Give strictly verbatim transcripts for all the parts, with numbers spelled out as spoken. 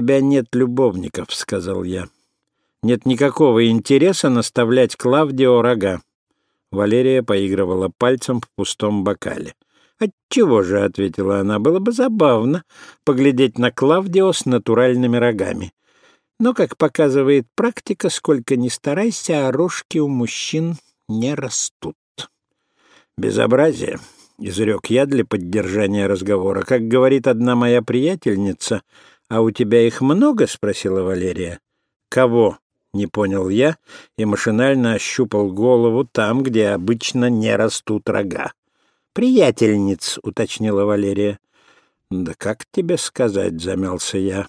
тебя нет любовников», — сказал я. «Нет никакого интереса наставлять Клавдио рога». Валерия поигрывала пальцем в пустом бокале. «Отчего же?» — ответила она. «Было бы забавно поглядеть на Клавдио с натуральными рогами. Но, как показывает практика, сколько ни старайся, а рожки у мужчин не растут». «Безобразие», — изрек я для поддержания разговора. «Как говорит одна моя приятельница, а у тебя их много?» — спросила Валерия. «Кого?» — не понял я и машинально ощупал голову там, где обычно не растут рога. «Приятельниц», — уточнила Валерия. «Да как тебе сказать?» — замялся я.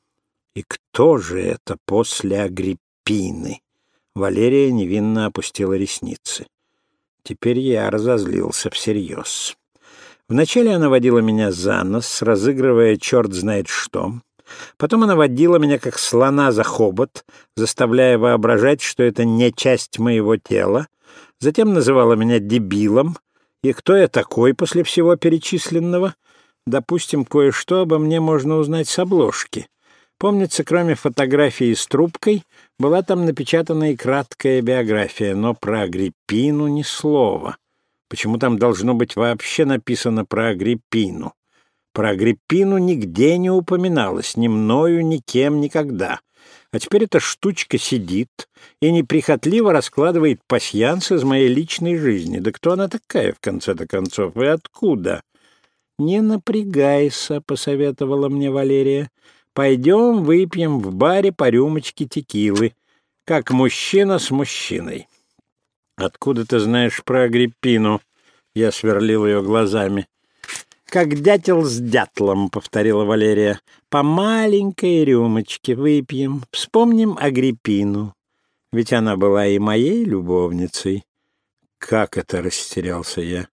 «И кто же это после Агриппины?» Валерия невинно опустила ресницы. Теперь я разозлился всерьез. Вначале она водила меня за нос, разыгрывая черт знает что. Потом она водила меня как слона за хобот, заставляя воображать, что это не часть моего тела. Затем называла меня дебилом. И кто я такой после всего перечисленного? Допустим, кое-что обо мне можно узнать с обложки. Помнится, кроме фотографии с трубкой, была там напечатана и краткая биография, но про Агриппину ни слова. Почему там должно быть вообще написано про Агриппину? Про Агриппину нигде не упоминалось, ни мною, ни кем, никогда. А теперь эта штучка сидит и неприхотливо раскладывает пасьянс из моей личной жизни. Да кто она такая, в конце-то концов, и откуда? «Не напрягайся», — посоветовала мне Валерия. «Пойдем выпьем в баре по рюмочке текилы, как мужчина с мужчиной». «Откуда ты знаешь про Агриппину?» Я сверлил ее глазами. «Как дятел с дятлом», — повторила Валерия. «По маленькой рюмочке выпьем, вспомним Агриппину. Ведь она была и моей любовницей». «Как это?» — растерялся я.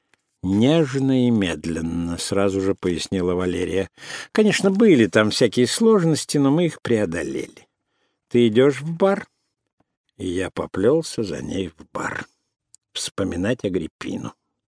«Нежно и медленно», — сразу же пояснила Валерия. «Конечно, были там всякие сложности, но мы их преодолели. Ты идешь в бар?» И я поплелся за ней в бар. Вспоминать Агриппину.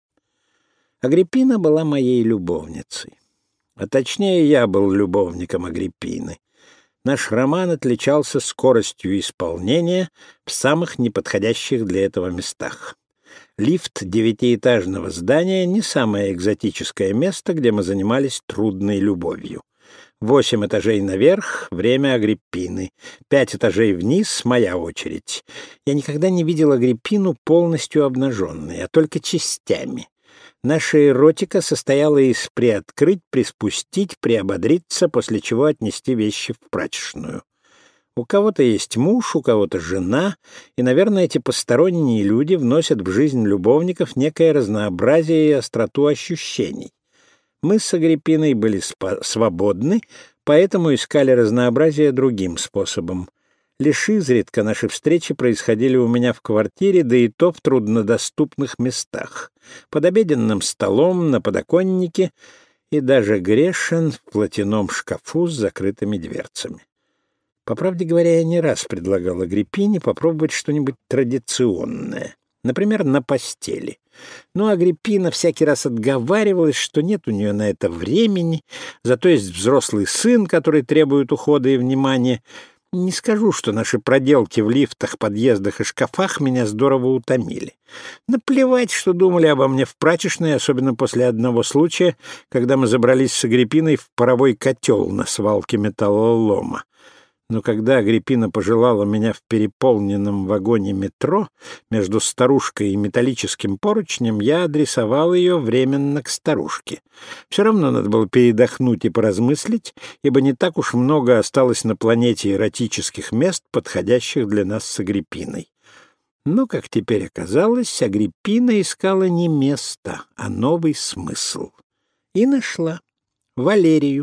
Агриппина была моей любовницей. А точнее, я был любовником Агриппины. Наш роман отличался скоростью исполнения в самых неподходящих для этого местах. Лифт девятиэтажного здания — не самое экзотическое место, где мы занимались трудной любовью. Восемь этажей наверх — время Агриппины. Пять этажей вниз — моя очередь. Я никогда не видел Агриппину полностью обнаженной, а только частями. Наша эротика состояла из приоткрыть, приспустить, приободриться, после чего отнести вещи в прачечную. У кого-то есть муж, у кого-то жена, и, наверное, эти посторонние люди вносят в жизнь любовников некое разнообразие и остроту ощущений. Мы с Агриппиной были свободны, поэтому искали разнообразие другим способом. Лишь изредка наши встречи происходили у меня в квартире, да и то в труднодоступных местах. Под обеденным столом, на подоконнике и даже Грешин в платяном шкафу с закрытыми дверцами. По правде говоря, я не раз предлагал Агриппине попробовать что-нибудь традиционное, например, на постели. Но Агриппина всякий раз отговаривалась, что нет у нее на это времени, зато есть взрослый сын, который требует ухода и внимания. Не скажу, что наши проделки в лифтах, подъездах и шкафах меня здорово утомили. Наплевать, что думали обо мне в прачечной, особенно после одного случая, когда мы забрались с Агриппиной в паровой котел на свалке металлолома. Но когда Агриппина пожелала меня в переполненном вагоне метро между старушкой и металлическим поручнем, я адресовал ее временно к старушке. Все равно надо было передохнуть и поразмыслить, ибо не так уж много осталось на планете эротических мест, подходящих для нас с Агриппиной. Но, как теперь оказалось, Агриппина искала не место, а новый смысл. И нашла Валерию.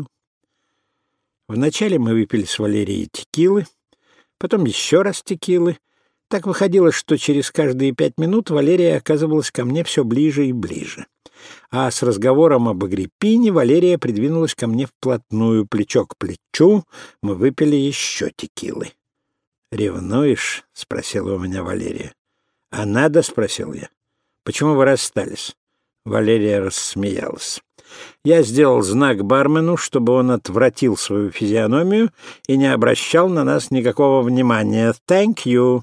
Вначале мы выпили с Валерией текилы, потом еще раз текилы. Так выходило, что через каждые пять минут Валерия оказывалась ко мне все ближе и ближе. А с разговором об Агриппине Валерия придвинулась ко мне вплотную, плечо к плечу. Мы выпили еще текилы. «Ревнуешь?» — спросила у меня Валерия. «А надо?» — спросил я. «Почему вы расстались?» Валерия рассмеялась. Я сделал знак бармену, чтобы он отвратил свою физиономию и не обращал на нас никакого внимания. «Thank you!»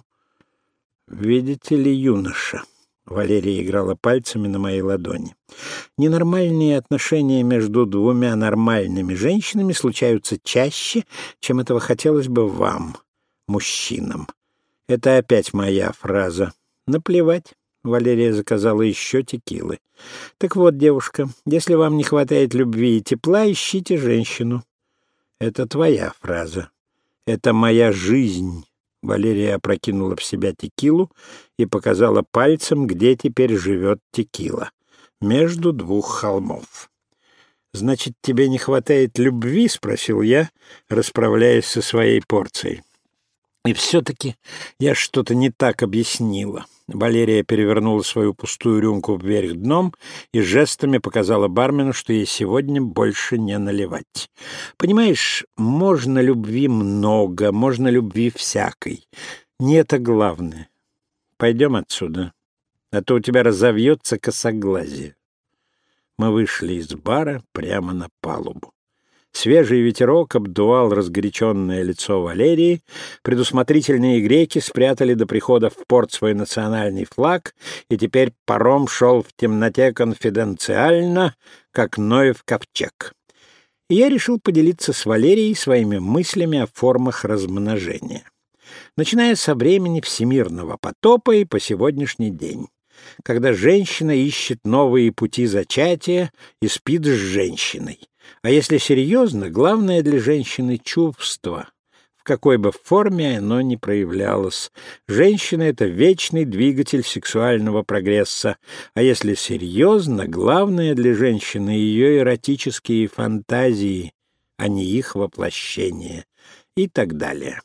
«Видите ли, юноша?» — Валерия играла пальцами на моей ладони. «Ненормальные отношения между двумя нормальными женщинами случаются чаще, чем этого хотелось бы вам, мужчинам. Это опять моя фраза. Наплевать». Валерия заказала еще текилы. «Так вот, девушка, если вам не хватает любви и тепла, ищите женщину». «Это твоя фраза. Это моя жизнь». Валерия опрокинула в себя текилу и показала пальцем, где теперь живет текила. Между двух холмов. «Значит, тебе не хватает любви?» — спросил я, расправляясь со своей порцией. «И все-таки я что-то не так объяснила». Валерия перевернула свою пустую рюмку вверх дном и жестами показала бармену, что ей сегодня больше не наливать. «Понимаешь, можно любви много, можно любви всякой. Не это главное. Пойдем отсюда, а то у тебя разовьется косоглазие». Мы вышли из бара прямо на палубу. Свежий ветерок обдувал разгоряченное лицо Валерии, предусмотрительные греки спрятали до прихода в порт свой национальный флаг, и теперь паром шел в темноте конфиденциально, как Ноев ковчег. И я решил поделиться с Валерией своими мыслями о формах размножения, начиная со времени всемирного потопа и по сегодняшний день, когда женщина ищет новые пути зачатия и спит с женщиной. А если серьезно, главное для женщины — чувство, в какой бы форме оно ни проявлялось. Женщина — это вечный двигатель сексуального прогресса, а если серьезно, главное для женщины — ее эротические фантазии, а не их воплощение, и так далее.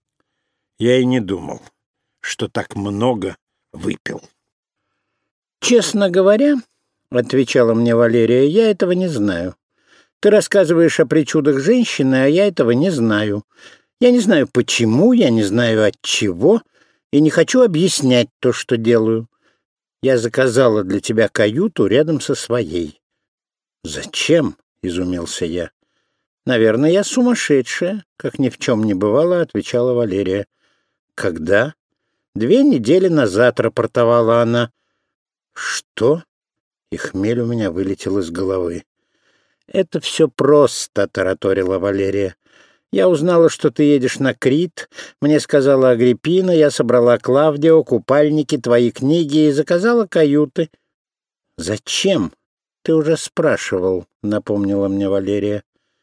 Я и не думал, что так много выпил. «Честно говоря, — отвечала мне Валерия, — я этого не знаю. Ты рассказываешь о причудах женщины, а я этого не знаю. Я не знаю почему, я не знаю от чего, и не хочу объяснять то, что делаю. Я заказала для тебя каюту рядом со своей». «Зачем?» — изумился я. «Наверное, я сумасшедшая», — как ни в чем не бывало, — отвечала Валерия. «Когда?» «Две недели назад», — рапортовала она. «Что?» — и хмель у меня вылетел из головы. «Это все просто», — тараторила Валерия. «Я узнала, что ты едешь на Крит. Мне сказала Агриппина, я собрала Клавдио, купальники, твои книги и заказала каюты». «Зачем?» «Ты уже спрашивал», — напомнила мне Валерия.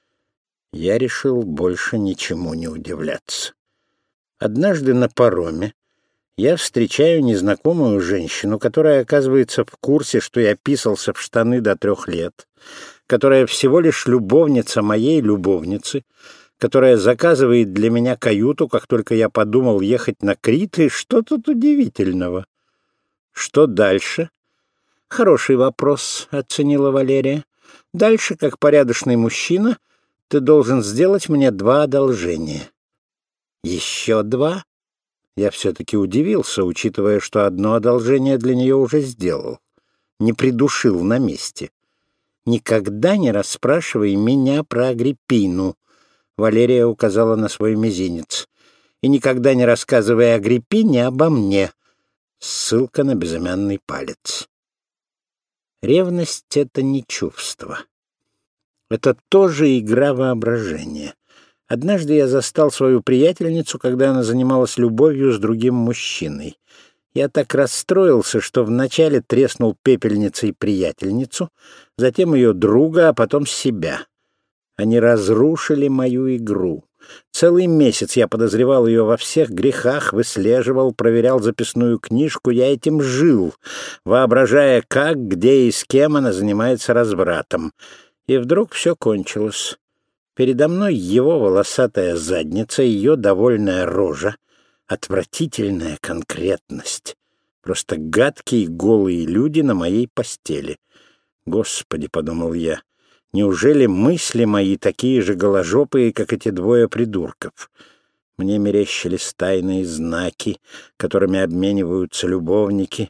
Я решил больше ничему не удивляться. Однажды на пароме я встречаю незнакомую женщину, которая оказывается в курсе, что я писался в штаны до трех лет, которая всего лишь любовница моей любовницы, которая заказывает для меня каюту, как только я подумал ехать на Крит, и что тут удивительного? Что дальше? Хороший вопрос, — оценила Валерия. Дальше, как порядочный мужчина, ты должен сделать мне два одолжения. Еще два? Я все-таки удивился, учитывая, что одно одолжение для нее уже сделал. Не придушил на месте. «Никогда не расспрашивай меня про Агриппину», — Валерия указала на свой мизинец. «И никогда не рассказывай Агриппине обо мне». Ссылка на безымянный палец. Ревность — это не чувство. Это тоже игра воображения. Однажды я застал свою приятельницу, когда она занималась любовью с другим мужчиной. Я так расстроился, что вначале треснул пепельницей приятельницу, затем ее друга, а потом себя. Они разрушили мою игру. Целый месяц я подозревал ее во всех грехах, выслеживал, проверял записную книжку, я этим жил, воображая, как, где и с кем она занимается развратом. И вдруг все кончилось. Передо мной его волосатая задница, ее довольная рожа, отвратительная конкретность. Просто гадкие голые люди на моей постели. «Господи», — подумал я, — «неужели мысли мои такие же голожопые, как эти двое придурков?» Мне мерещились тайные знаки, которыми обмениваются любовники,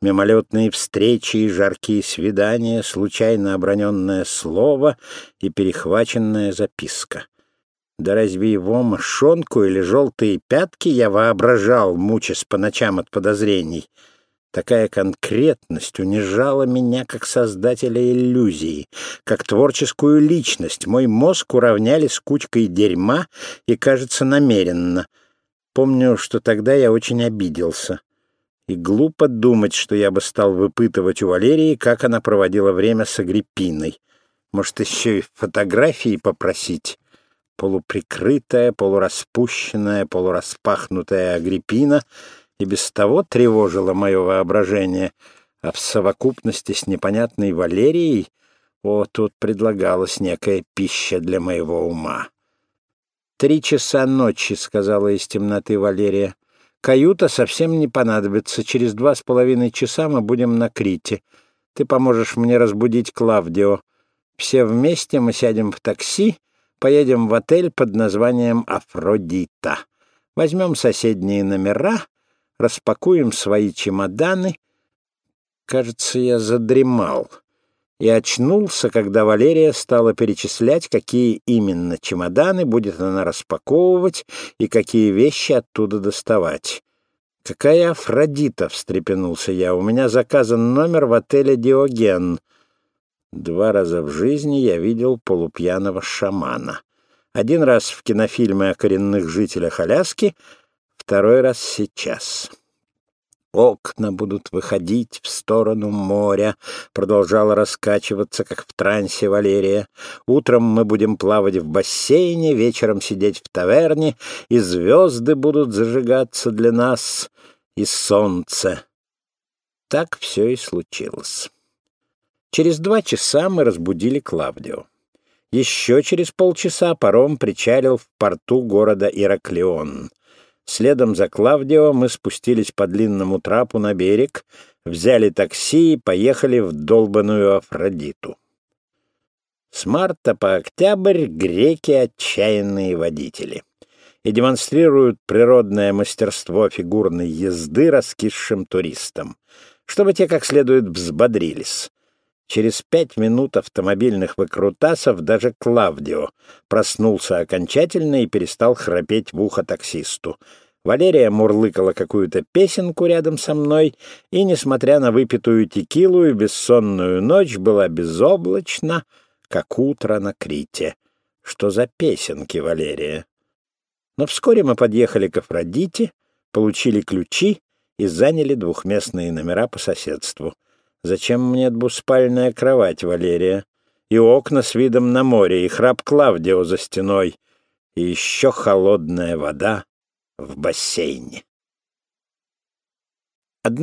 Мимолетные встречи и жаркие свидания, случайно оброненное слово и перехваченная записка. Да разве его мошонку или желтые пятки я воображал, мучаясь по ночам от подозрений? Такая конкретность унижала меня как создателя иллюзии, как творческую личность. Мой мозг уравняли с кучкой дерьма и, кажется, намеренно. Помню, что тогда я очень обиделся. И глупо думать, что я бы стал выпытывать у Валерии, как она проводила время с Агриппиной. Может, еще и фотографии попросить? Полуприкрытая, полураспущенная, полураспахнутая Агриппина и без того тревожила мое воображение, а в совокупности с непонятной Валерией, о, тут предлагалась некая пища для моего ума. «Три часа ночи», — сказала из темноты Валерия. «Каюта совсем не понадобится. Через два с половиной часа мы будем на Крите. Ты поможешь мне разбудить Клавдио. Все вместе мы сядем в такси, поедем в отель под названием «Афродита». Возьмем соседние номера, распакуем свои чемоданы». Кажется, я задремал и очнулся, когда Валерия стала перечислять, какие именно чемоданы будет она распаковывать и какие вещи оттуда доставать. «Какая Афродита?» — встрепенулся я. «У меня заказан номер в отеле «Диоген». Два раза в жизни я видел полупьяного шамана. Один раз в кинофильме о коренных жителях Аляски, второй раз сейчас. «Окна будут выходить в сторону моря», — продолжала раскачиваться, как в трансе Валерия. «Утром мы будем плавать в бассейне, вечером сидеть в таверне, и звезды будут зажигаться для нас, и солнце». Так все и случилось. Через два часа мы разбудили Клавдио. Еще через полчаса паром причалил в порту города Ираклион. Следом за Клавдио мы спустились по длинному трапу на берег, взяли такси и поехали в долбаную Афродиту. С марта по октябрь греки — отчаянные водители и демонстрируют природное мастерство фигурной езды раскисшим туристам, чтобы те как следует взбодрились. Через пять минут автомобильных выкрутасов даже Клавдио проснулся окончательно и перестал храпеть в ухо таксисту. Валерия мурлыкала какую-то песенку рядом со мной и, несмотря на выпитую текилу и бессонную ночь, была безоблачна, как утро на Крите. Что за песенки, Валерия? Но вскоре мы подъехали к Афродите, получили ключи и заняли двухместные номера по соседству. Зачем мне двуспальная кровать, Валерия? И окна с видом на море, и храп Клавдио за стеной, и еще холодная вода в бассейне.